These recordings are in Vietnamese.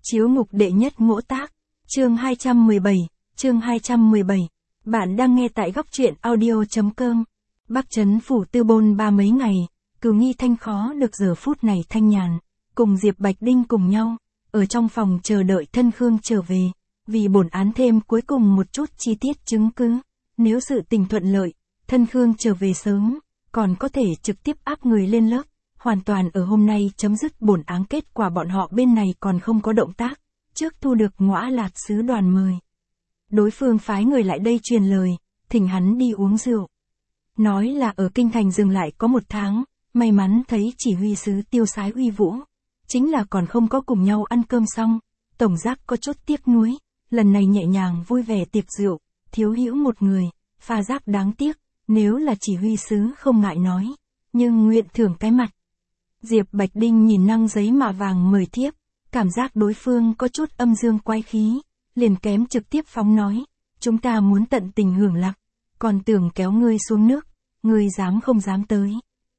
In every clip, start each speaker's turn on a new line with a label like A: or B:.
A: Chiếu ngục đệ nhất ngỗ tác, chương 217, chương 217. Bạn đang nghe tại góc truyện audio.com. Bắc Trấn phủ tư bôn ba mấy ngày, Cửu Nghi Thanh khó được giờ phút này thanh nhàn, cùng Diệp Bạch Đinh cùng nhau, ở trong phòng chờ đợi thân Khương trở về, vì bổn án thêm cuối cùng một chút chi tiết chứng cứ, nếu sự tình thuận lợi, thân Khương trở về sớm, còn có thể trực tiếp áp người lên lớp, hoàn toàn ở hôm nay chấm dứt bổn án. Kết quả bọn họ bên này còn không có động tác, trước thu được Ngõa Lạt sứ đoàn mời. Đối phương phái người lại đây truyền lời, thỉnh hắn đi uống rượu. Nói là ở kinh thành dừng lại có 1 tháng, may mắn thấy chỉ huy sứ tiêu sái uy vũ. Chính là còn không có cùng nhau ăn cơm xong, tổng giác có chút tiếc nuối, lần này nhẹ nhàng vui vẻ tiệc rượu, thiếu hữu một người, pha giác đáng tiếc, nếu là chỉ huy sứ không ngại nói, nhưng nguyện thưởng cái mặt. Diệp Bạch Đinh nhìn năng giấy mạ vàng mời thiếp, cảm giác đối phương có chút âm dương quái khí, liền kém trực tiếp phóng nói, chúng ta muốn tận tình hưởng lạc, còn tưởng kéo ngươi xuống nước, ngươi dám không dám tới.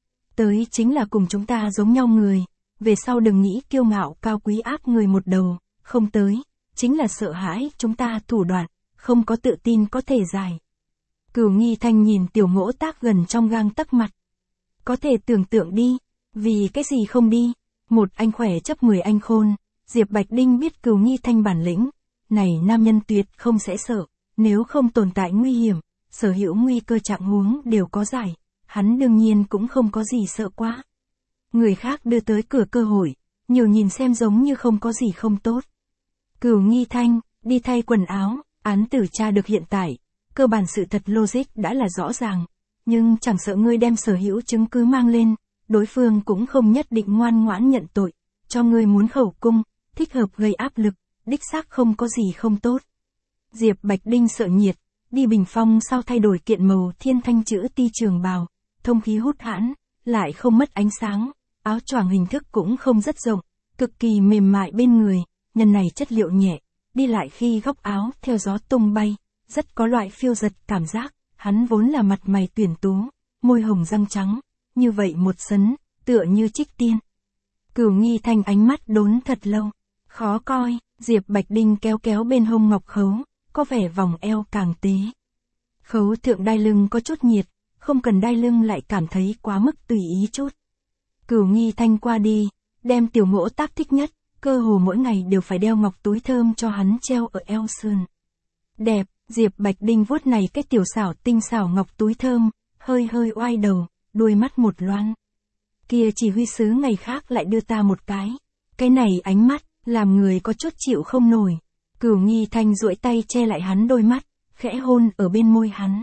A: Tới chính là cùng chúng ta giống nhau người, về sau đừng nghĩ kiêu ngạo cao quý áp người một đầu, không tới, chính là sợ hãi chúng ta thủ đoạn, không có tự tin có thể giải. Cửu Nghi Thanh nhìn Tiểu Ngỗ Tác gần trong gang tấc mặt. Có thể tưởng tượng đi, vì cái gì không đi, một anh khỏe chấp 10 anh khôn, Diệp Bạch Đinh biết Cửu Nghi Thanh bản lĩnh, này nam nhân tuyệt không sẽ sợ, nếu không tồn tại nguy hiểm, sở hữu nguy cơ trạng huống đều có giải, hắn đương nhiên cũng không có gì sợ quá. Người khác đưa tới cửa cơ hội, nhiều nhìn xem giống như không có gì không tốt. Cửu Nghi Thanh, đi thay quần áo, án tử tra được hiện tại, cơ bản sự thật logic đã là rõ ràng, nhưng chẳng sợ ngươi đem sở hữu chứng cứ mang lên, đối phương cũng không nhất định ngoan ngoãn nhận tội, cho ngươi muốn khẩu cung, thích hợp gây áp lực, đích xác không có gì không tốt. Diệp Bạch Đinh sợ nhiệt, đi bình phong sau thay đổi kiện màu thiên thanh chữ ti trường bào, thông khí hút hãn, lại không mất ánh sáng, áo choàng hình thức cũng không rất rộng, cực kỳ mềm mại bên người, nhân này chất liệu nhẹ, đi lại khi góc áo theo gió tung bay, rất có loại phiêu giật cảm giác, hắn vốn là mặt mày tuyển tú, môi hồng răng trắng, như vậy một sấn, tựa như trích tiên. Cửu Nghi Thanh ánh mắt đốn thật lâu, khó coi, Diệp Bạch Đinh kéo kéo bên hông ngọc khấu, có vẻ vòng eo càng tế. Khấu thượng đai lưng có chút nhiệt, không cần đai lưng lại cảm thấy quá mức tùy ý chút. Cửu Nghi Thanh qua đi, đem Tiểu Ngỗ Tác thích nhất, cơ hồ mỗi ngày đều phải đeo ngọc túi thơm cho hắn treo ở eo sườn. Đẹp, Diệp Bạch Đinh vuốt này cái tiểu xảo tinh xảo ngọc túi thơm, hơi hơi oai đầu, đuôi mắt một loan. Kia chỉ huy sứ ngày khác lại đưa ta một cái này ánh mắt, làm người có chút chịu không nổi. Cửu Nghi Thanh duỗi tay che lại hắn đôi mắt, khẽ hôn ở bên môi hắn.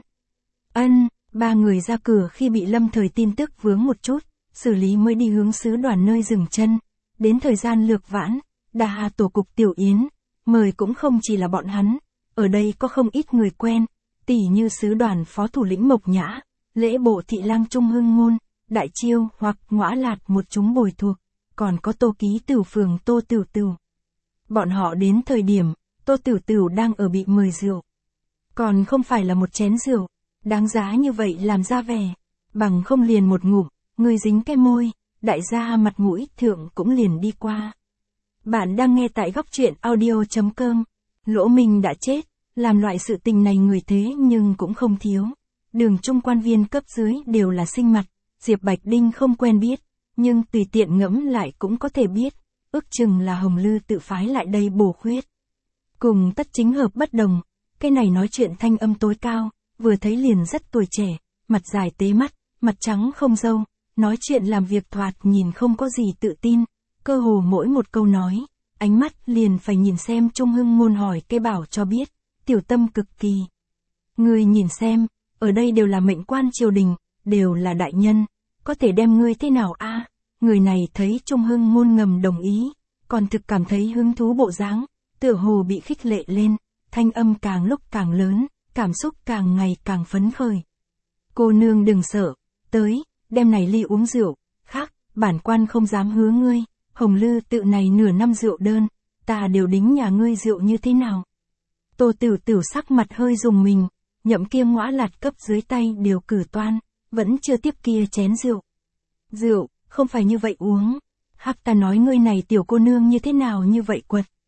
A: Ba người ra cửa khi bị lâm thời tin tức vướng một chút, xử lý mới đi hướng sứ đoàn nơi dừng chân. Đến thời gian lược vãn, Đà Hà tổ cục Tiểu Yến, mời cũng không chỉ là bọn hắn, ở đây có không ít người quen, tỉ như sứ đoàn phó thủ lĩnh Mộc Nhã, lễ bộ thị lang Trung Hưng Ngôn, Đại Chiêu hoặc Ngõa Lạt một chúng bồi thuộc, còn có Tô Ký Tửu phường Tô Tửu Tửu. Bọn họ đến thời điểm, Tô Tửu Tửu đang ở bị mời rượu. Còn không phải là một chén rượu, đáng giá như vậy làm ra vẻ, bằng không liền một ngụm, người dính cái môi, đại gia mặt mũi thượng cũng liền đi qua. Bạn đang nghe tại góc truyện audio.com. Lỗ Minh đã chết, làm loại sự tình này người thế nhưng cũng không thiếu. Đường trung quan viên cấp dưới đều là sinh mặt, Diệp Bạch Đinh không quen biết, nhưng tùy tiện ngẫm lại cũng có thể biết, ước chừng là Hồng Lư tự phái lại đây bổ khuyết. Cùng Tất Chính Hợp bất đồng, cái này nói chuyện thanh âm tối cao, vừa thấy liền rất tuổi trẻ, mặt dài tế mắt, mặt trắng không râu, nói chuyện làm việc thoạt nhìn không có gì tự tin, cơ hồ mỗi một câu nói, ánh mắt liền phải nhìn xem Trung Hưng Ngôn hỏi cây bảo cho biết, tiểu tâm cực kỳ. Ngươi nhìn xem, ở đây đều là mệnh quan triều đình, đều là đại nhân, có thể đem ngươi thế nào a? Người này thấy Trung Hưng Ngôn ngầm đồng ý, còn thực cảm thấy hứng thú bộ dáng, tựa hồ bị khích lệ lên, thanh âm càng lúc càng lớn, cảm xúc càng ngày càng phấn khởi. Cô nương đừng sợ, tới, đem này ly uống rượu, khác, bản quan không dám hứa ngươi, Hồng Lư tự này nửa năm rượu đơn, ta đều đính nhà ngươi rượu như thế nào. Tô Tửu Tửu sắc mặt hơi rùng mình, nhậm kia Ngõa Lạt cấp dưới tay đều cử toan, vẫn chưa tiếp kia chén rượu. Rượu, không phải như vậy uống. Hắc ta nói ngươi này tiểu cô nương như thế nào như vậy quật.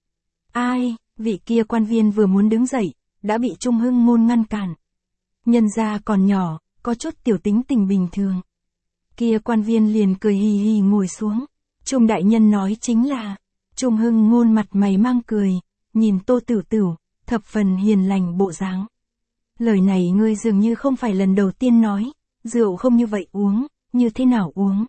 A: Ai, vị kia quan viên vừa muốn đứng dậy, đã bị Trung Hưng Ngôn ngăn cản. Nhân gia còn nhỏ, có chút tiểu tính tình bình thường. Kia quan viên liền cười hì hì ngồi xuống. Trung đại nhân nói chính là, Trung Hưng Ngôn mặt mày mang cười, nhìn Tô Tửu Tửu, thập phần hiền lành bộ dáng. Lời này ngươi dường như không phải lần đầu tiên nói, rượu không như vậy uống, như thế nào uống.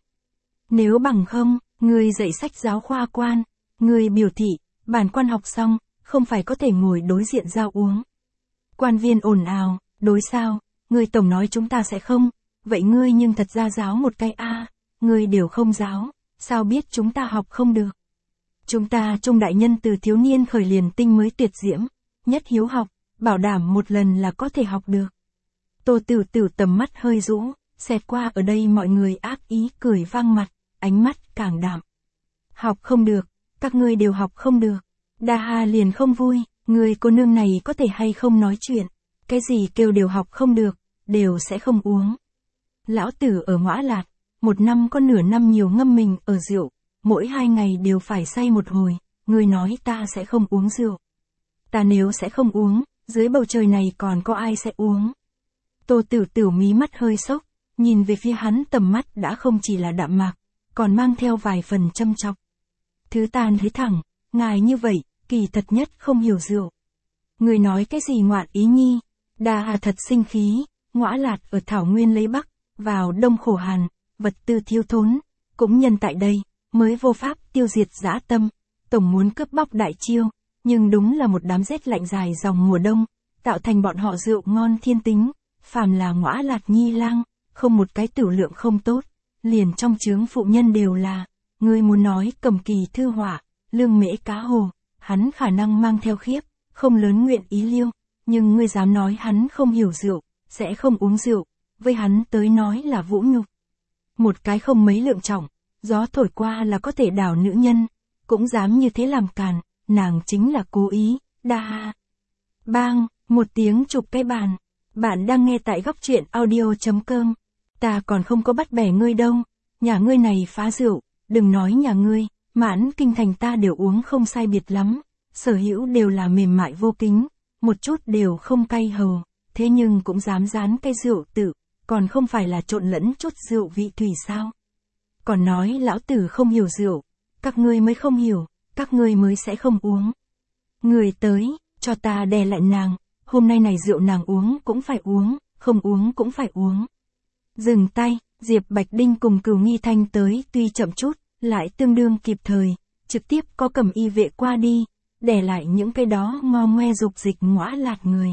A: Nếu bằng không, ngươi dạy sách giáo khoa quan, ngươi biểu thị, bản quan học xong, không phải có thể ngồi đối diện giao uống. Quan viên ồn ào, đối sao, ngươi tổng nói chúng ta sẽ không, vậy ngươi nhưng thật ra giáo một cái a, ngươi đều không giáo, sao biết chúng ta học không được. Chúng ta Trung đại nhân từ thiếu niên khởi liền tinh mới tuyệt diễm, nhất hiếu học, bảo đảm một lần là có thể học được. Tô Tửu Tửu tầm mắt hơi rũ, xẹt qua ở đây mọi người ác ý cười vang mặt, ánh mắt càng đạm. Học không được, các ngươi đều học không được. Đa Hà liền không vui, người cô nương này có thể hay không nói chuyện, cái gì kêu đều học không được, đều sẽ không uống. Lão tử ở Ngõa Lạt, một năm có nửa năm nhiều ngâm mình ở rượu, mỗi 2 ngày đều phải say một hồi, người nói ta sẽ không uống rượu. Ta nếu sẽ không uống, dưới bầu trời này còn có ai sẽ uống. Tô Tửu Tửu mí mắt hơi sốc, nhìn về phía hắn tầm mắt đã không chỉ là đạm mạc, còn mang theo vài phần châm chọc. Thứ ta thấy thẳng, ngài như vậy, kỳ thật nhất không hiểu rượu. Người nói cái gì ngoạn ý nhi, Đa Hà thật sinh khí, Ngõa Lạt ở Thảo Nguyên lấy Bắc, vào Đông khổ hàn, vật tư thiếu thốn, cũng nhân tại đây, mới vô pháp tiêu diệt dã tâm, tổng muốn cướp bóc đại chiêu, nhưng đúng là một đám rét lạnh dài dòng mùa đông, tạo thành bọn họ rượu ngon thiên tính, phàm là Ngõa Lạt nhi lang, không một cái tửu lượng không tốt, liền trong chướng phụ nhân đều là, ngươi muốn nói cầm kỳ thư họa, lương mễ cá hồ, hắn khả năng mang theo khiếp, không lớn nguyện ý liêu, nhưng ngươi dám nói hắn không hiểu rượu, sẽ không uống rượu, với hắn tới nói là vũ nhục. Một cái không mấy lượng trọng, gió thổi qua là có thể đảo nữ nhân, cũng dám như thế làm càn, nàng chính là cố ý, Đa Hà. Bang, một tiếng chụp cái bàn, bạn đang nghe tại góc truyện audio.com. Ta còn không có bắt bẻ ngươi đâu, nhà ngươi này phá rượu, đừng nói nhà ngươi, mãn kinh thành ta đều uống không sai biệt lắm, sở hữu đều là mềm mại vô kính, một chút đều không cay hầu, thế nhưng cũng dám dán cây rượu tự, còn không phải là trộn lẫn chút rượu vị thủy sao. Còn nói lão tử không hiểu rượu, các ngươi mới không hiểu, các ngươi mới sẽ không uống. Người tới, cho ta đè lại nàng, hôm nay này rượu nàng uống cũng phải uống, không uống cũng phải uống. Dừng tay, Diệp Bạch Đinh cùng Cửu Nghi Thanh tới tuy chậm chút, lại tương đương kịp thời, trực tiếp có cầm y vệ qua đi, để lại những cái đó ngo ngoe dục dịch Ngõa Lạt người.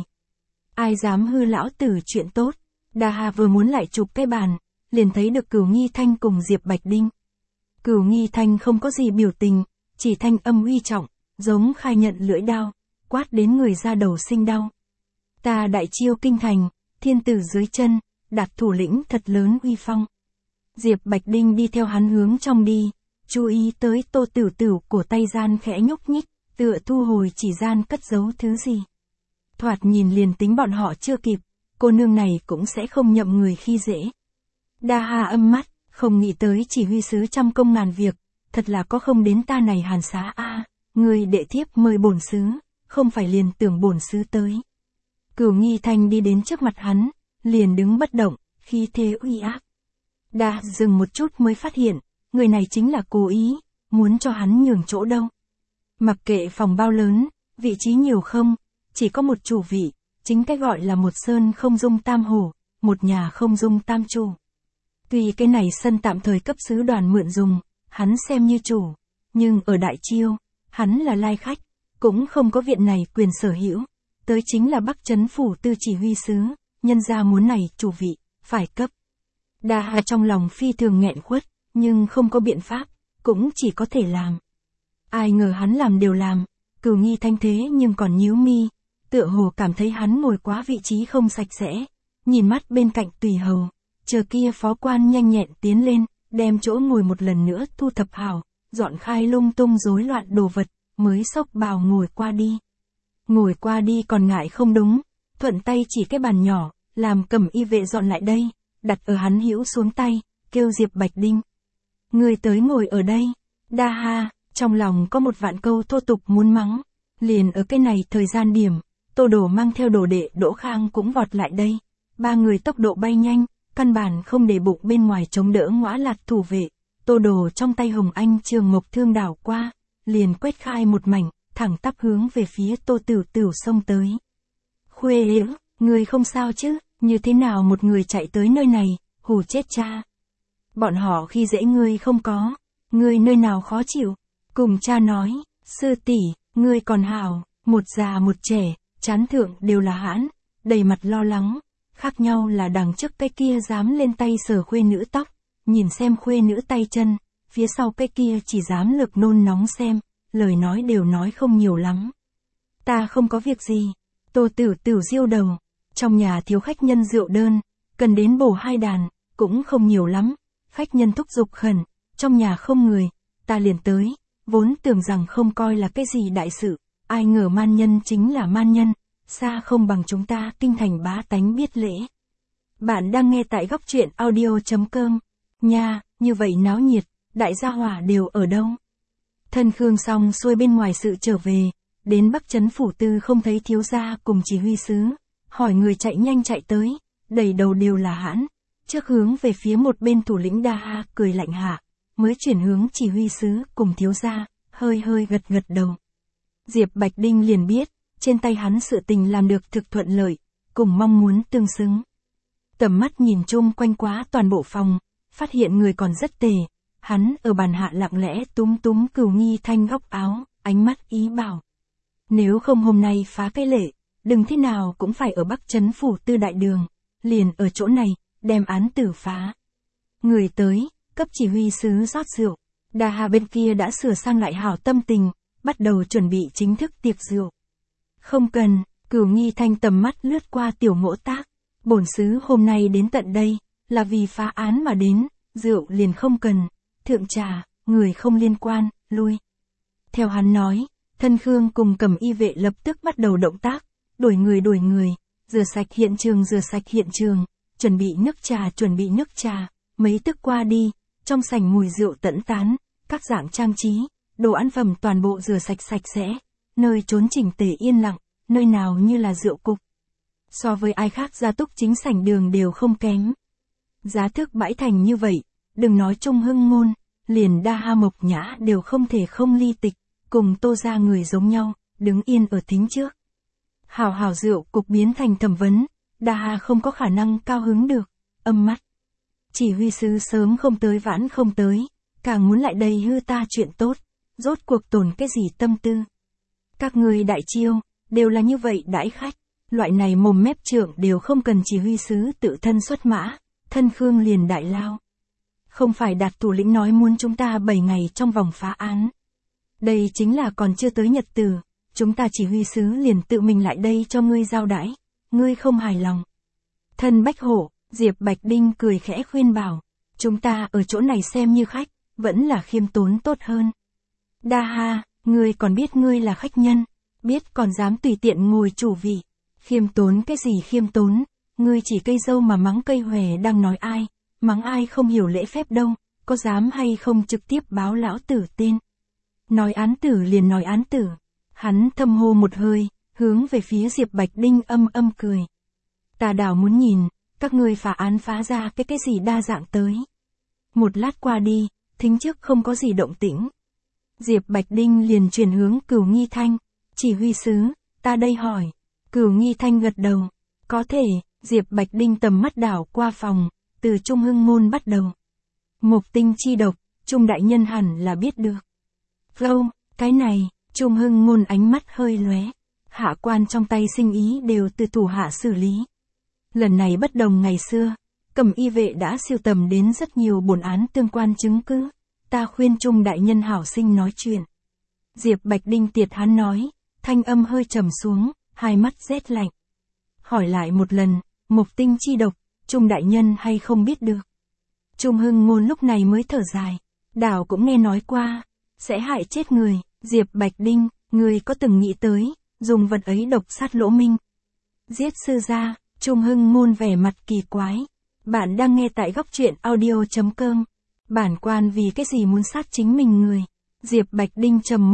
A: Ai dám hư lão tử chuyện tốt, Đa Hà vừa muốn lại chụp cái bàn, liền thấy được Cửu Nghi Thanh cùng Diệp Bạch Đinh. Cửu Nghi Thanh không có gì biểu tình, chỉ thanh âm uy trọng, giống khai nhận lưỡi đao, quát đến người ra đầu sinh đau. Ta đại chiêu kinh thành, thiên tử dưới chân, đặt thủ lĩnh thật lớn uy phong. Diệp Bạch Đinh đi theo hắn hướng trong đi, chú ý tới Tô Tửu Tửu cổ tay gian khẽ nhúc nhích, tựa thu hồi chỉ gian cất giấu thứ gì. Thoạt nhìn liền tính bọn họ chưa kịp, cô nương này cũng sẽ không nhậm người khi dễ. Đa Hà âm mắt, không nghĩ tới chỉ huy sứ trăm công ngàn việc, thật là có không đến ta này hàn xá a, người đệ thiếp mời bổn sứ, không phải liền tưởng bổn sứ tới. Cửu Nghi Thanh đi đến trước mặt hắn, liền đứng bất động, khí thế uy áp. Đa dừng một chút mới phát hiện, người này chính là cố ý, muốn cho hắn nhường chỗ đâu. Mặc kệ phòng bao lớn, vị trí nhiều không, chỉ có một chủ vị, chính cái gọi là một sơn không dung tam hổ, một nhà không dung tam chủ. Tuy cái này sân tạm thời cấp sứ đoàn mượn dùng, hắn xem như chủ, nhưng ở Đại Chiêu, hắn là lai khách, cũng không có viện này quyền sở hữu, tới chính là Bắc Trấn phủ tư chỉ huy sứ, nhân gia muốn này chủ vị, phải cấp. Đa Hà trong lòng phi thường nghẹn khuất, nhưng không có biện pháp, cũng chỉ có thể làm. Ai ngờ hắn làm đều làm, Cửu Nghi Thanh thế nhưng còn nhíu mi, tựa hồ cảm thấy hắn ngồi quá vị trí không sạch sẽ, nhìn mắt bên cạnh tùy hầu, chờ kia phó quan nhanh nhẹn tiến lên, đem chỗ ngồi một lần nữa thu thập hảo, dọn khai lung tung rối loạn đồ vật, mới xốc bào ngồi qua đi. Ngồi qua đi còn ngại không đúng, thuận tay chỉ cái bàn nhỏ, làm cầm y vệ dọn lại đây, đặt ở hắn hữu xuống tay, kêu Diệp Bạch Đinh. Người tới ngồi ở đây, Đa Hà, trong lòng có một vạn câu thô tục muốn mắng, Liền ở cái này thời gian điểm, Tô Đồ mang theo đồ đệ Đỗ Khang cũng vọt lại đây. Ba người tốc độ bay nhanh, căn bản không để bụng bên ngoài chống đỡ ngõa lạt thủ vệ. Tô Đồ trong tay Hồng Anh trường mộc thương đảo qua, liền quét khai một mảnh, thẳng tắp hướng về phía Tô Tửu Tửu xông tới. Khuê Liễu, người không sao chứ, như thế nào một người chạy tới nơi này, hù chết cha. Bọn họ khi dễ ngươi không có, ngươi nơi nào khó chịu. Cùng cha nói, sư tỷ, ngươi còn hảo, một già một trẻ, trán thượng đều là hãn, đầy mặt lo lắng. Khác nhau là đằng trước cái kia dám lên tay sờ khuê nữ tóc, nhìn xem khuê nữ tay chân, phía sau cái kia chỉ dám lực nôn nóng xem, lời nói đều nói không nhiều lắm. Ta không có việc gì. Tô Tửu Tửu diêu đầu, trong nhà thiếu khách nhân rượu đơn, cần đến bổ 2 đàn, cũng không nhiều lắm, khách nhân thúc giục khẩn, trong nhà không người, ta liền tới, vốn tưởng rằng không coi là cái gì đại sự, ai ngờ man nhân chính là man nhân, xa không bằng chúng ta kinh thành bá tánh biết lễ. Bạn đang nghe tại góc truyện audio.com, nha, như vậy náo nhiệt, đại gia hỏa đều ở đâu? Thân Khương xong xuôi bên ngoài sự trở về, đến Bắc Trấn Phủ Tư không thấy thiếu gia cùng chỉ huy sứ, hỏi người chạy nhanh chạy tới, đầy đầu đều là hãn, trước hướng về phía một bên thủ lĩnh Đa Ha cười lạnh hạ, mới chuyển hướng chỉ huy sứ cùng thiếu gia, hơi hơi gật gật đầu. Diệp Bạch Đinh liền biết, trên tay hắn sự tình làm được thực thuận lợi, cùng mong muốn tương xứng. Tầm mắt nhìn chung quanh quá toàn bộ phòng, phát hiện người còn rất tề, hắn ở bàn hạ lặng lẽ túm túm Cửu Nghi Thanh góc áo, ánh mắt ý bảo. Nếu không hôm nay phá cái lệ, đừng thế nào cũng phải ở Bắc Trấn Phủ Tư đại đường, liền ở chỗ này, đem án tử phá. Người tới, cấp chỉ huy sứ rót rượu, Đa Hà bên kia đã sửa sang lại hảo tâm tình, bắt đầu chuẩn bị chính thức tiệc rượu. Không cần, Cửu Nghi Thanh tầm mắt lướt qua Tiểu Ngỗ Tác, bổn sứ hôm nay đến tận đây, là vì phá án mà đến, rượu liền không cần, thượng trà, người không liên quan, lui. Theo hắn nói, Thân Khương cùng Cẩm Y vệ lập tức bắt đầu động tác, đuổi người, rửa sạch hiện trường, chuẩn bị nước trà, mấy tức qua đi, trong sảnh mùi rượu tẫn tán, các dạng trang trí, đồ ăn phẩm toàn bộ rửa sạch sạch sẽ, nơi trốn chỉnh tề yên lặng, nơi nào như là rượu cục. So với ai khác gia túc chính sảnh đường đều không kém. Giá thước bãi thành như vậy, đừng nói Trung Hưng Ngôn, liền Đa Ha Mộc Nhã đều không thể không ly tịch, cùng Tô gia người giống nhau, đứng yên ở thính trước. Hảo rượu cục biến thành thẩm vấn, Đa Ha không có khả năng cao hứng được, âm mắt. Chỉ huy sứ sớm không tới vãn không tới, càng muốn lại đây hư ta chuyện tốt, rốt cuộc tồn cái gì tâm tư. Các người đại chiêu, đều là như vậy đãi khách, loại này mồm mép trưởng đều không cần chỉ huy sứ tự thân xuất mã, Thân Khương liền đại lao. Không phải Đạt thủ lĩnh nói muốn chúng ta 7 ngày trong vòng phá án. Đây chính là còn chưa tới nhật tử, chúng ta chỉ huy sứ liền tự mình lại đây cho ngươi giao đãi, ngươi không hài lòng. Thân Bách Hổ, Diệp Bạch Đinh cười khẽ khuyên bảo, chúng ta ở chỗ này xem như khách, vẫn là khiêm tốn tốt hơn. Đa Ha, ngươi còn biết ngươi là khách nhân, biết còn dám tùy tiện ngồi chủ vị, khiêm tốn cái gì khiêm tốn, ngươi chỉ cây dâu mà mắng cây hòe đang nói ai, mắng ai không hiểu lễ phép đâu, có dám hay không trực tiếp báo lão tử tên. Nói án tử liền nói án tử, hắn thâm hô một hơi, hướng về phía Diệp Bạch Đinh âm cười. Ta đảo muốn nhìn, các ngươi phá án phá ra cái gì đa dạng tới. Một lát qua đi, thính trước không có gì động tĩnh. Diệp Bạch Đinh liền chuyển hướng Cửu Nghi Thanh, chỉ huy sứ, ta đây hỏi. Cửu Nghi Thanh gật đầu, có thể, Diệp Bạch Đinh tầm mắt đảo qua phòng, từ Trung Hưng Ngôn bắt đầu. Mộc tinh chi độc, Trung đại nhân hẳn là biết được. Gâu, cái này, Trung Hưng Ngôn ánh mắt hơi lóe, hạ quan trong tay sinh ý đều từ thủ hạ xử lý. Lần này bất đồng ngày xưa, Cẩm Y vệ đã sưu tầm đến rất nhiều bổn án tương quan chứng cứ, ta khuyên Trung đại nhân hảo sinh nói chuyện. Diệp Bạch Đinh tiệt hắn nói, thanh âm hơi trầm xuống, hai mắt rét lạnh. Hỏi lại một lần, Mộc tinh chi độc, Trung đại nhân hay không biết được. Trung Hưng Ngôn lúc này mới thở dài, đảo cũng nghe nói qua, sẽ hại chết người. Diệp Bạch Đinh, người có từng nghĩ tới, dùng vật ấy độc sát Lỗ Minh. Giết sư gia, Trung Hưng Ngôn vẻ mặt kỳ quái. Bạn đang nghe tại góc truyện audio.com. Bản quan vì cái gì muốn sát chính mình người. Diệp Bạch Đinh trầm mục,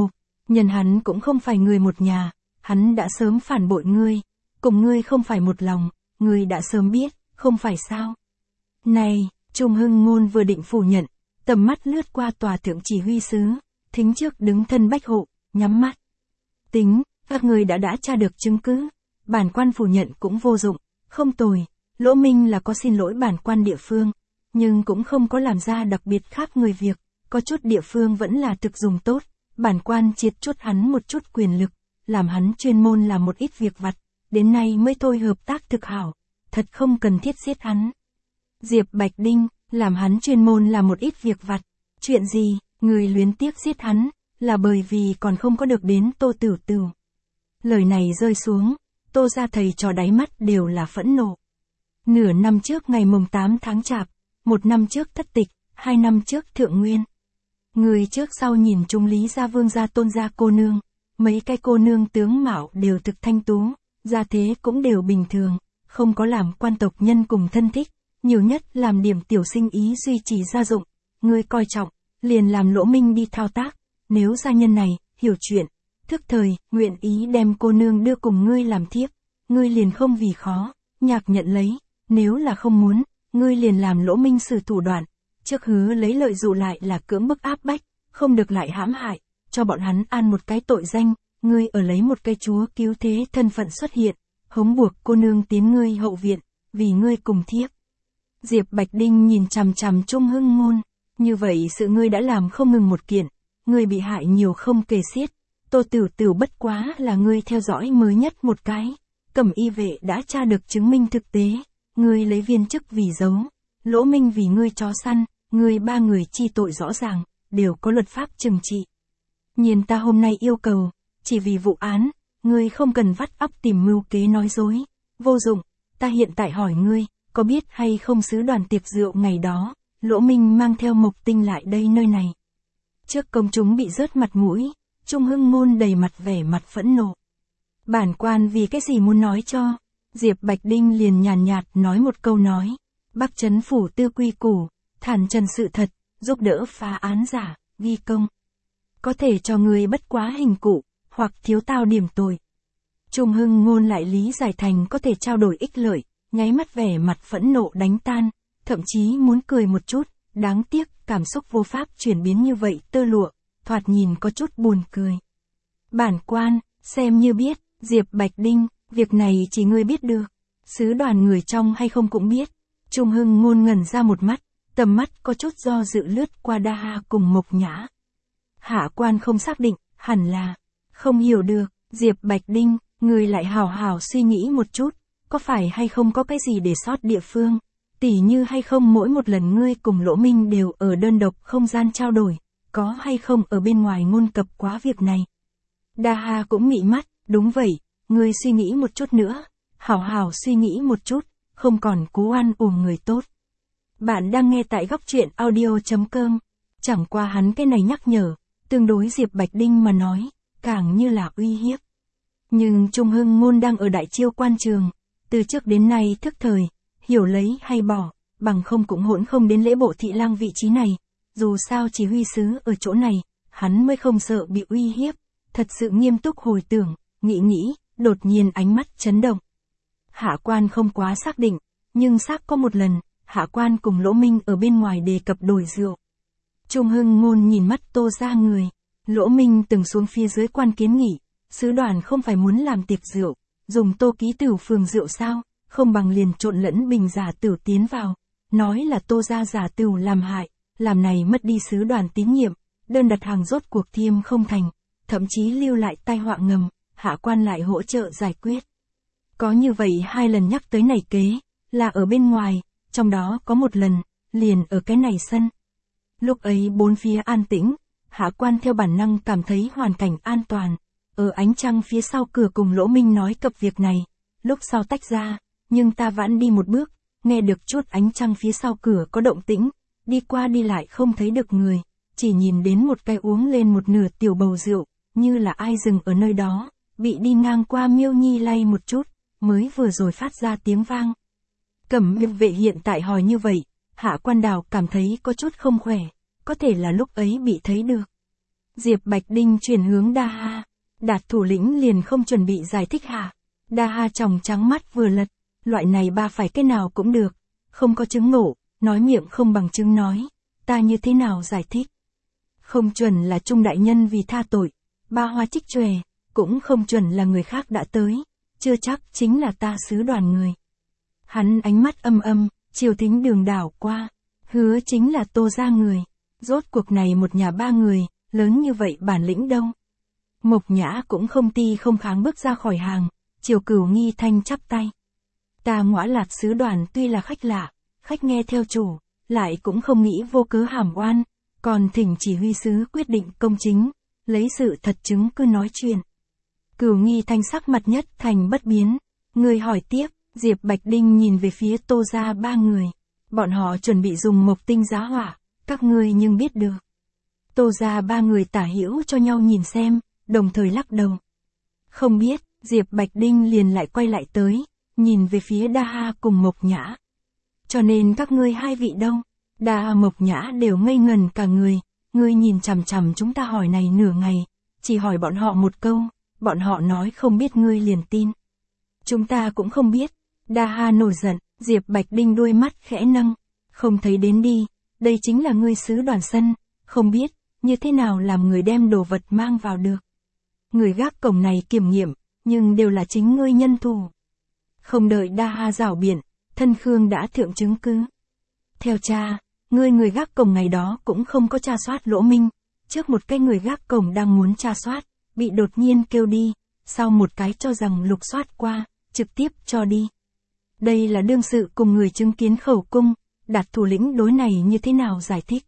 A: Nhân hắn cũng không phải người một nhà, hắn đã sớm phản bội ngươi, cùng ngươi không phải một lòng, ngươi đã sớm biết, không phải sao? Này, Trung Hưng Ngôn vừa định phủ nhận, tầm mắt lướt qua tòa thượng chỉ huy sứ, thính trước đứng thân bách hộ, nhắm mắt. Tính, các ngươi đã tra được chứng cứ, bản quan phủ nhận cũng vô dụng, không tồi, Lỗ Minh là có xin lỗi bản quan địa phương, nhưng cũng không có làm ra đặc biệt khác người việc, có chút địa phương vẫn là thực dùng tốt, bản quan triệt chút hắn một chút quyền lực, làm hắn chuyên môn làm một ít việc vặt, đến nay mới thôi hợp tác thực hảo, thật không cần thiết giết hắn. Diệp Bạch Đinh, làm hắn chuyên môn làm một ít việc vặt, chuyện gì, người luyến tiếc giết hắn, là bởi vì còn không có được đến Tô Tửu Tửu. Lời này rơi xuống, Tô gia thầy trò đáy mắt đều là phẫn nộ. Nửa năm trước ngày mùng 8 tháng Chạp, 1 năm trước Thất Tịch, 2 năm trước Thượng Nguyên. Người trước sau nhìn chung Lý gia Vương gia Tôn gia cô nương, mấy cái cô nương tướng mạo đều thực thanh tú, gia thế cũng đều bình thường, không có làm quan tộc nhân cùng thân thích, nhiều nhất làm điểm tiểu sinh ý duy trì gia dụng, ngươi coi trọng, liền làm Lỗ Minh đi thao tác, nếu gia nhân này, hiểu chuyện, thức thời, nguyện ý đem cô nương đưa cùng ngươi làm thiếp, ngươi liền không vì khó, nhạc nhận lấy, nếu là không muốn, ngươi liền làm Lỗ Minh sử thủ đoạn, trước hứa lấy lợi dụ lại là cưỡng bức áp bách, không được lại hãm hại, cho bọn hắn an một cái tội danh, ngươi ở lấy một cây chúa cứu thế thân phận xuất hiện, hống buộc cô nương tiến ngươi hậu viện, vì ngươi cùng thiếp. Diệp Bạch Đinh nhìn chằm chằm Trung Hưng Ngôn, như vậy sự ngươi đã làm không ngừng một kiện, ngươi bị hại nhiều không kể xiết, Tô Tửu Tửu bất quá là ngươi theo dõi mới nhất một cái, Cẩm Y vệ đã tra được chứng minh thực tế, ngươi lấy viên chức vì giấu, Lỗ Minh vì ngươi chó săn, ngươi ba người chi tội rõ ràng, đều có luật pháp trừng trị. Nhìn ta hôm nay yêu cầu, chỉ vì vụ án, ngươi không cần vắt óc tìm mưu kế nói dối, vô dụng, ta hiện tại hỏi ngươi, có biết hay không sứ đoàn tiệc rượu ngày đó, Lỗ Minh mang theo Mộc Tinh lại đây nơi này. Trước công chúng bị rớt mặt mũi, Trung Hưng Ngôn đầy mặt vẻ mặt phẫn nộ. Bản quan vì cái gì muốn nói cho, Diệp Bạch Đinh liền nhàn nhạt nói một câu nói, Bắc Trấn phủ tư quy củ, thản trần sự thật, giúp đỡ phá án giả, ghi công. Có thể cho người bất quá hình cụ, hoặc thiếu tao điểm tội. Trung Hưng Ngôn lại lý giải thành có thể trao đổi ích lợi, nháy mắt vẻ mặt phẫn nộ đánh tan, thậm chí muốn cười một chút, đáng tiếc, cảm xúc vô pháp chuyển biến như vậy tơ lụa, thoạt nhìn có chút buồn cười. Bản quan, xem như biết, Diệp Bạch Đinh, việc này chỉ ngươi biết được, sứ đoàn người trong hay không cũng biết. Trung Hưng Ngôn ngẩn ra một mắt, tầm mắt có chút do dự lướt qua Đa Ha cùng Mộc Nhã. Hạ quan không xác định, hẳn là, không hiểu được, Diệp Bạch Đinh, ngươi lại hào hào suy nghĩ một chút, có phải hay không có cái gì để sót địa phương, tỉ như hay không mỗi một lần ngươi cùng Lỗ Minh đều ở đơn độc không gian trao đổi, có hay không ở bên ngoài ngôn cập quá việc này. Đa Ha cũng mị mắt, đúng vậy, ngươi suy nghĩ một chút nữa, hào hào suy nghĩ một chút, không còn cố ăn uổng người tốt. Bạn đang nghe tại góc truyện audio.com, chẳng qua hắn cái này nhắc nhở, tương đối Diệp Bạch Đinh mà nói, càng như là uy hiếp. Nhưng Trung Hưng Ngôn đang ở đại chiêu quan trường, từ trước đến nay thức thời, hiểu lấy hay bỏ, bằng không cũng hỗn không đến lễ bộ thị lang vị trí này, dù sao chỉ huy sứ ở chỗ này, hắn mới không sợ bị uy hiếp, thật sự nghiêm túc hồi tưởng, nghĩ, đột nhiên ánh mắt chấn động. Hạ quan không quá xác định, nhưng xác có một lần, hạ quan cùng Lỗ Minh ở bên ngoài đề cập đổi rượu. Trung Hưng Ngôn nhìn mắt Tô ra người, Lỗ Minh từng xuống phía dưới quan kiến nghị, sứ đoàn không phải muốn làm tiệc rượu, dùng Tô ký tửu phường rượu sao, không bằng liền trộn lẫn bình giả tửu tiến vào, nói là Tô ra giả tửu làm hại, làm này mất đi sứ đoàn tín nhiệm, đơn đặt hàng rốt cuộc thiêm không thành, thậm chí lưu lại tai họa ngầm, hạ quan lại hỗ trợ giải quyết. Có như vậy 2 lần nhắc tới này kế, là ở bên ngoài, trong đó có một lần, liền ở cái này sân. Lúc ấy bốn phía an tĩnh, hạ quan theo bản năng cảm thấy hoàn cảnh an toàn, ở ánh trăng phía sau cửa cùng Lỗ Minh nói cập việc này, lúc sau tách ra, nhưng ta vãn đi một bước, nghe được chút ánh trăng phía sau cửa có động tĩnh, đi qua đi lại không thấy được người, chỉ nhìn đến một cái uống lên một nửa tiểu bầu rượu, như là ai dừng ở nơi đó, bị đi ngang qua Miêu Nhi lay một chút, mới vừa rồi phát ra tiếng vang. Cẩm Y vệ hiện tại hỏi như vậy, hạ quan đào cảm thấy có chút không khỏe, có thể là lúc ấy bị thấy được. Diệp Bạch Đinh chuyển hướng Đa Ha. Đạt thủ lĩnh liền không chuẩn bị giải thích hả? Đa Ha tròng trắng mắt vừa lật. Loại này ba phải cái nào cũng được. Không có chứng ngộ, nói miệng không bằng chứng nói. Ta như thế nào giải thích? Không chuẩn là Trung đại nhân vì tha tội. Ba hoa trích chòe, cũng không chuẩn là người khác đã tới. Chưa chắc chính là ta sứ đoàn người. Hắn ánh mắt âm âm, chiều thính đường đảo qua. Hứa chính là Tô gia người. Rốt cuộc này một nhà ba người, lớn như vậy bản lĩnh đâu. Mộc Nhã cũng không ti không kháng bước ra khỏi hàng. Triều Cửu Nghi thanh chắp tay. Ta Ngõa Lạt sứ đoàn tuy là khách lạ, khách nghe theo chủ, lại cũng không nghĩ vô cớ hàm oan, còn thỉnh chỉ huy sứ quyết định công chính, lấy sự thật chứng cứ nói chuyện. Cửu Nghi thanh sắc mặt nhất thành bất biến. Người hỏi tiếp, Diệp Bạch Đinh nhìn về phía Tô gia ba người. Bọn họ chuẩn bị dùng mộc tinh giá hỏa, các ngươi nhưng biết được. Tô gia ba người tả hữu cho nhau nhìn xem, đồng thời lắc đầu. Không biết, Diệp Bạch Đinh liền lại quay lại tới, nhìn về phía Đa Ha cùng Mộc Nhã. Cho nên các ngươi hai vị đâu? Đa Ha Mộc Nhã đều ngây ngần cả người, ngươi nhìn chằm chằm chúng ta hỏi này nửa ngày, chỉ hỏi bọn họ một câu, bọn họ nói không biết ngươi liền tin. Chúng ta cũng không biết. Đa Ha nổi giận, Diệp Bạch Đinh đuôi mắt khẽ nâng, không thấy đến đi, đây chính là ngươi sứ đoàn sân, không biết, như thế nào làm người đem đồ vật mang vào được. Người gác cổng này kiểm nghiệm, nhưng đều là chính ngươi nhân thủ. Không đợi Đa Ha rảo biện, Thân Khương đã thượng chứng cứ. Theo cha, người gác cổng ngày đó cũng không có tra soát Lỗ Minh, trước một cái người gác cổng đang muốn tra soát, bị đột nhiên kêu đi, sau một cái cho rằng lục soát qua, trực tiếp cho đi. Đây là đương sự cùng người chứng kiến khẩu cung, Đạt thủ lĩnh đối này như thế nào giải thích?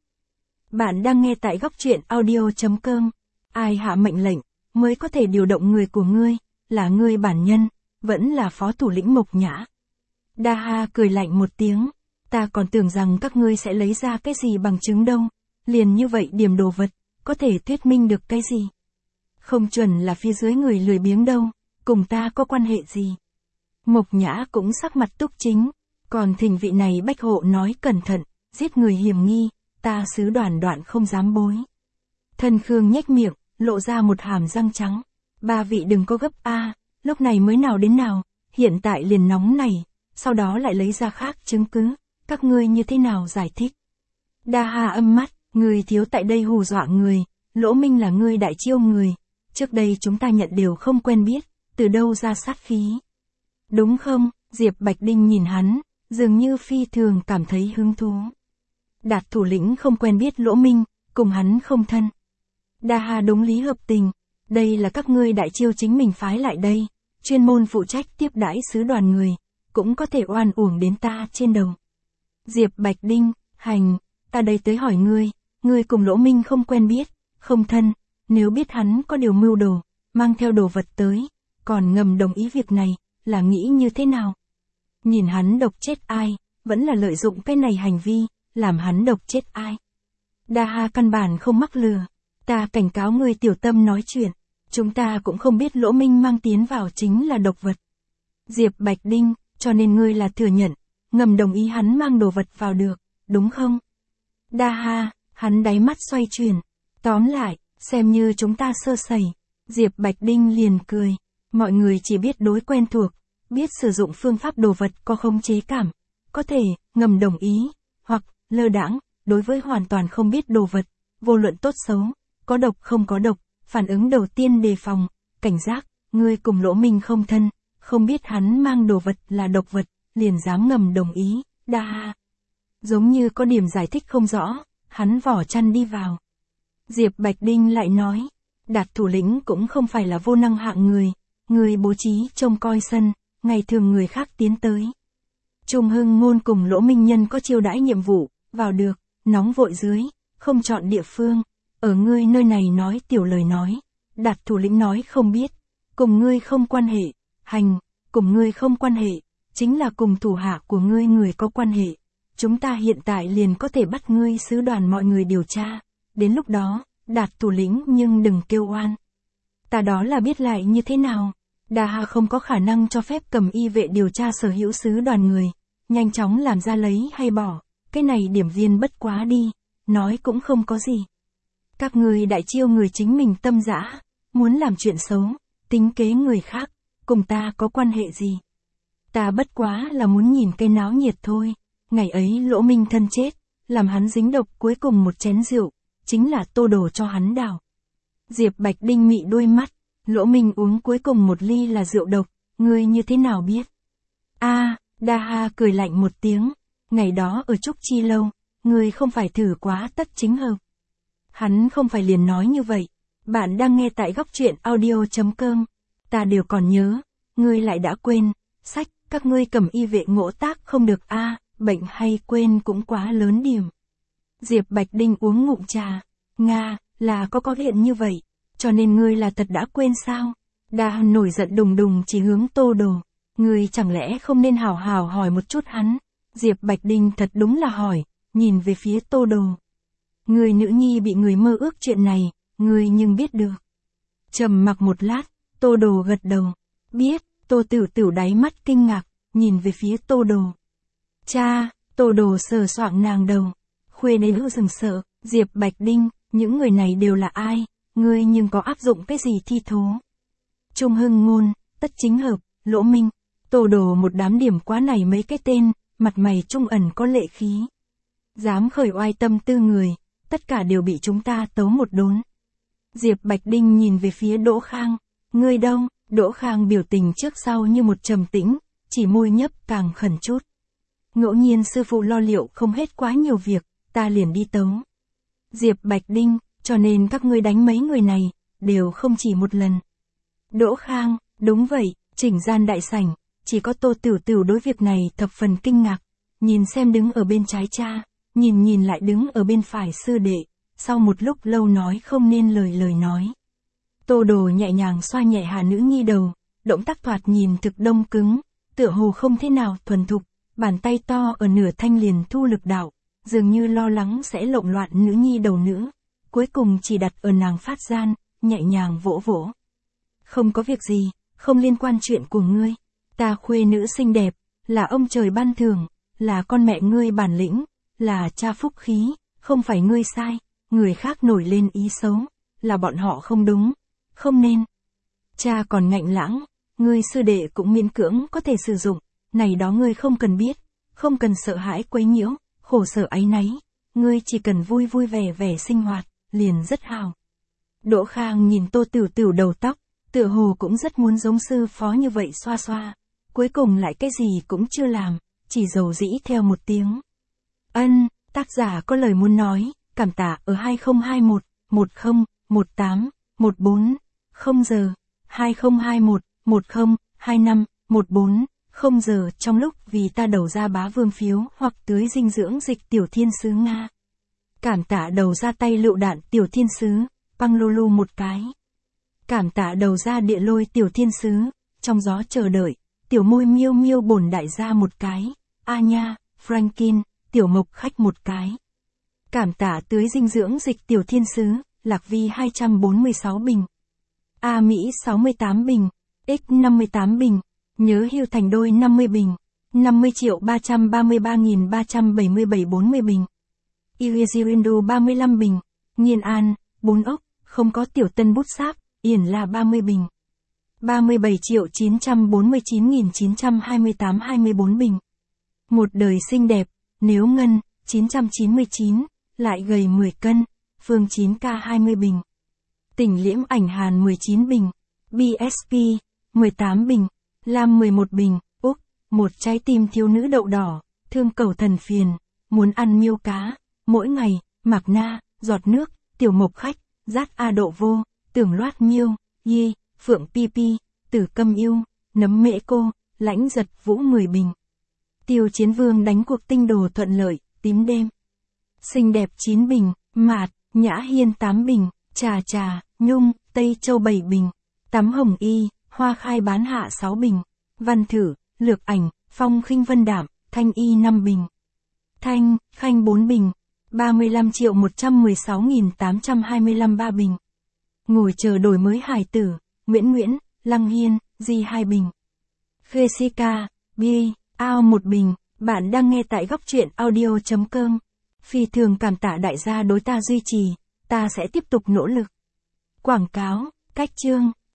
A: Bạn đang nghe tại góc truyện audio.com. Ai hạ mệnh lệnh, mới có thể điều động người của ngươi, là ngươi bản nhân, vẫn là phó thủ lĩnh Mộc Nhã. Đa Ha cười lạnh một tiếng, ta còn tưởng rằng các ngươi sẽ lấy ra cái gì bằng chứng đâu, liền như vậy điểm đồ vật, có thể thuyết minh được cái gì? Không chuẩn là phía dưới người lười biếng đâu, cùng ta có quan hệ gì? Mộc Nhã cũng sắc mặt túc chính, còn thỉnh vị này bách hộ nói cẩn thận, giết người hiểm nghi, ta sứ đoàn đoạn không dám bối. Thân Khương nhếch miệng, lộ ra một hàm răng trắng. Ba vị đừng có gấp a, lúc này mới nào đến nào, hiện tại liền nóng này, sau đó lại lấy ra khác chứng cứ, các ngươi như thế nào giải thích? Đa Ha âm mắt, người thiếu tại đây hù dọa người, Lỗ Minh là ngươi đại chiêu người, trước đây chúng ta nhận đều không quen biết, từ đâu ra sát khí. Đúng không? Diệp Bạch Đinh nhìn hắn, dường như phi thường cảm thấy hứng thú. Đạt thủ lĩnh không quen biết Lỗ Minh, cùng hắn không thân. Đa Ha đúng lý hợp tình, đây là các ngươi đại chiêu chính mình phái lại đây, chuyên môn phụ trách tiếp đãi sứ đoàn người, cũng có thể oan uổng đến ta trên đầu. Diệp Bạch Đinh, hành, ta đây tới hỏi ngươi cùng Lỗ Minh không quen biết, không thân, nếu biết hắn có điều mưu đồ, mang theo đồ vật tới, còn ngầm đồng ý việc này, là nghĩ như thế nào? Nhìn hắn độc chết ai, vẫn là lợi dụng cái này hành vi, làm hắn độc chết ai? Đa Ha căn bản không mắc lừa, ta cảnh cáo ngươi tiểu tâm nói chuyện, chúng ta cũng không biết Lỗ Minh mang tiến vào chính là độc vật. Diệp Bạch Đinh, cho nên ngươi là thừa nhận, ngầm đồng ý hắn mang đồ vật vào được, đúng không? Đa Ha, hắn đáy mắt xoay chuyển, tóm lại, xem như chúng ta sơ sẩy. Diệp Bạch Đinh liền cười, mọi người chỉ biết đối quen thuộc, biết sử dụng phương pháp đồ vật có khống chế cảm, có thể ngầm đồng ý, hoặc lơ đãng, đối với hoàn toàn không biết đồ vật, vô luận tốt xấu, có độc không có độc, phản ứng đầu tiên đề phòng, cảnh giác, ngươi cùng Lỗ Minh không thân, không biết hắn mang đồ vật là độc vật, liền dám ngầm đồng ý. Đa Ha giống như có điểm giải thích không rõ, hắn vỏ chăn đi vào. Diệp Bạch Đinh lại nói, Đạt thủ lĩnh cũng không phải là vô năng hạng người bố trí trông coi sân, ngày thường người khác tiến tới. Trung Hưng Ngôn cùng Lỗ Minh Nhân có chiêu đãi nhiệm vụ, vào được, nóng vội dưới, không chọn địa phương, ở ngươi nơi này nói tiểu lời nói, Đạt thủ lĩnh nói không biết, cùng ngươi không quan hệ, hành, cùng ngươi không quan hệ, chính là cùng thủ hạ của ngươi người có quan hệ. Chúng ta hiện tại liền có thể bắt ngươi sứ đoàn mọi người điều tra, đến lúc đó, Đạt thủ lĩnh nhưng đừng kêu oan. Ta đó là biết lại như thế nào? Đa Ha không có khả năng cho phép cầm y vệ điều tra sở hữu sứ đoàn người, nhanh chóng làm ra lấy hay bỏ, cái này điểm viên bất quá đi, nói cũng không có gì. Các ngươi đại chiêu người chính mình tâm dã, muốn làm chuyện xấu, tính kế người khác, cùng ta có quan hệ gì? Ta bất quá là muốn nhìn cái náo nhiệt thôi. Ngày ấy Lỗ Minh thân chết, làm hắn dính độc cuối cùng một chén rượu, chính là Tô Đồ cho hắn đào. Diệp Bạch Đinh mị đôi mắt, Lỗ Minh uống cuối cùng một ly là rượu độc, ngươi như thế nào biết? Đa Ha cười lạnh một tiếng, ngày đó ở Trúc Chi Lâu, ngươi không phải thử quá tất chính hợp. Hắn không phải liền nói như vậy. Bạn đang nghe tại góc truyện audio.com. Ta đều còn nhớ, ngươi lại đã quên, sách, các ngươi cầm y vệ ngỗ tác không được bệnh hay quên cũng quá lớn điểm. Diệp Bạch Đinh uống ngụm trà, Nga, là có hiện như vậy, cho nên ngươi là thật đã quên sao? Đa nổi giận đùng đùng chỉ hướng Tô Đồ, ngươi chẳng lẽ không nên hào hào hỏi một chút hắn? Diệp Bạch Đinh thật đúng là hỏi, nhìn về phía Tô Đồ. Người nữ nhi bị người mơ ước chuyện này, ngươi nhưng biết được. Trầm mặc một lát, Tô Đồ gật đầu. Biết, Tô Tiểu Tiểu đáy mắt kinh ngạc, nhìn về phía Tô Đồ. Cha, Tô Đồ sờ soạng nàng đầu. Khuê nấy hữu rừng sợ, Diệp Bạch Đinh, những người này đều là ai, ngươi nhưng có áp dụng cái gì thi thố? Trung Hưng Ngôn, Tất Chính Hợp, Lỗ Minh, Tô Đồ một đám điểm quá này mấy cái tên, mặt mày trung ẩn có lệ khí. Dám khởi oai tâm tư người, tất cả đều bị chúng ta tấu một đốn. Diệp Bạch Đinh nhìn về phía Đỗ Khang, ngươi đâu? Đỗ Khang biểu tình trước sau như một trầm tĩnh, chỉ môi nhấp càng khẩn chút. Ngẫu nhiên sư phụ lo liệu không hết quá nhiều việc, ta liền đi tấu. Diệp Bạch Đinh, cho nên các ngươi đánh mấy người này, đều không chỉ một lần. Đỗ Khang, đúng vậy, chỉnh gian đại sảnh, chỉ có Tô Tiểu Tiểu đối việc này thập phần kinh ngạc, nhìn xem đứng ở bên trái cha, nhìn lại đứng ở bên phải sư đệ, sau một lúc lâu nói không nên lời nói. Tô Đồ nhẹ nhàng xoa nhẹ Hà nữ nhi đầu, động tác thoạt nhìn thực đông cứng, tựa hồ không thế nào thuần thục, bàn tay to ở nửa thanh liền thu lực đạo, dường như lo lắng sẽ lộn loạn nữ nhi đầu nữa, cuối cùng chỉ đặt ở nàng phát gian, nhẹ nhàng vỗ vỗ. Không có việc gì, không liên quan chuyện của ngươi, ta khuê nữ xinh đẹp, là ông trời ban thưởng, là con mẹ ngươi bản lĩnh, là cha phúc khí, không phải ngươi sai, người khác nổi lên ý xấu, là bọn họ không đúng, không nên. Cha còn ngạnh lãng, ngươi sư đệ cũng miễn cưỡng có thể sử dụng, này đó ngươi không cần biết, không cần sợ hãi quấy nhiễu, khổ sở áy náy, ngươi chỉ cần vui vui vẻ vẻ sinh hoạt, liền rất hào. Đỗ Khang nhìn Tô Tiểu Tiểu đầu tóc, tựa hồ cũng rất muốn giống sư phó như vậy xoa xoa, cuối cùng lại cái gì cũng chưa làm, chỉ dầu dĩ theo một tiếng. Tác giả có lời muốn nói, cảm tạ ở 2021 10 18 14 0 giờ 2021 10 25 14 0 giờ trong lúc vì ta đầu ra bá vương phiếu hoặc tưới dinh dưỡng dịch tiểu thiên sứ Nga. Cảm tạ đầu ra tay lựu đạn tiểu thiên sứ, băng lulu một cái. Cảm tạ đầu ra địa lôi tiểu thiên sứ, trong gió chờ đợi, tiểu môi miêu miêu bổn đại gia một cái, a nha, Franklin, tiểu mộc khách một cái. Cảm tạ tưới dinh dưỡng dịch tiểu thiên sứ, Lạc Vi 246 bình. A Mỹ 68 bình, X 58 bình, nhớ hưu thành đôi 50 bình, 50.333.377 40 bình. Irizirindu 35 bình, Nghiên An, 4 ốc, không có tiểu tân bút sáp, Yển là 30 bình. 37.949.928 24 bình. Một đời xinh đẹp, Nếu Ngân, 999, lại gầy 10 cân, Phương 9K 20 bình. Tỉnh Liễm Ảnh Hàn 19 bình, BSP, 18 bình, Lam 11 bình, Úc, một trái tim thiếu nữ đậu đỏ, thương cầu thần phiền, muốn ăn miêu cá, mỗi ngày, Mạc Na, giọt nước, tiểu mộc khách, Rát A Độ Vô, Tưởng Loát Miêu, Yi, Phượng Pi, Tử Câm Yêu, Nấm Mễ Cô, Lãnh Giật Vũ 10 bình. Tiêu Chiến Vương đánh cuộc tinh đồ thuận lợi, Tím Đêm. Xinh đẹp 9 bình, Mạt, Nhã Hiên 8 bình, Trà, Nhung, Tây Châu 7 bình. Tắm Hồng Y, Hoa Khai Bán Hạ 6 bình. Văn Thử, Lược Ảnh, Phong Khinh Vân Đạm, Thanh Y 5 bình. Thanh, Khanh 4 bình. 35.116.825 3 bình. Ngồi chờ đổi mới hài tử, Nguyễn, Lăng Hiên, Di 2 bình. Jessica, Bi, Ao 1 bình. Bạn đang nghe tại góc truyện audio.com. Phi thường cảm tạ đại gia đối ta duy trì, ta sẽ tiếp tục nỗ lực. Quảng cáo, cách chương.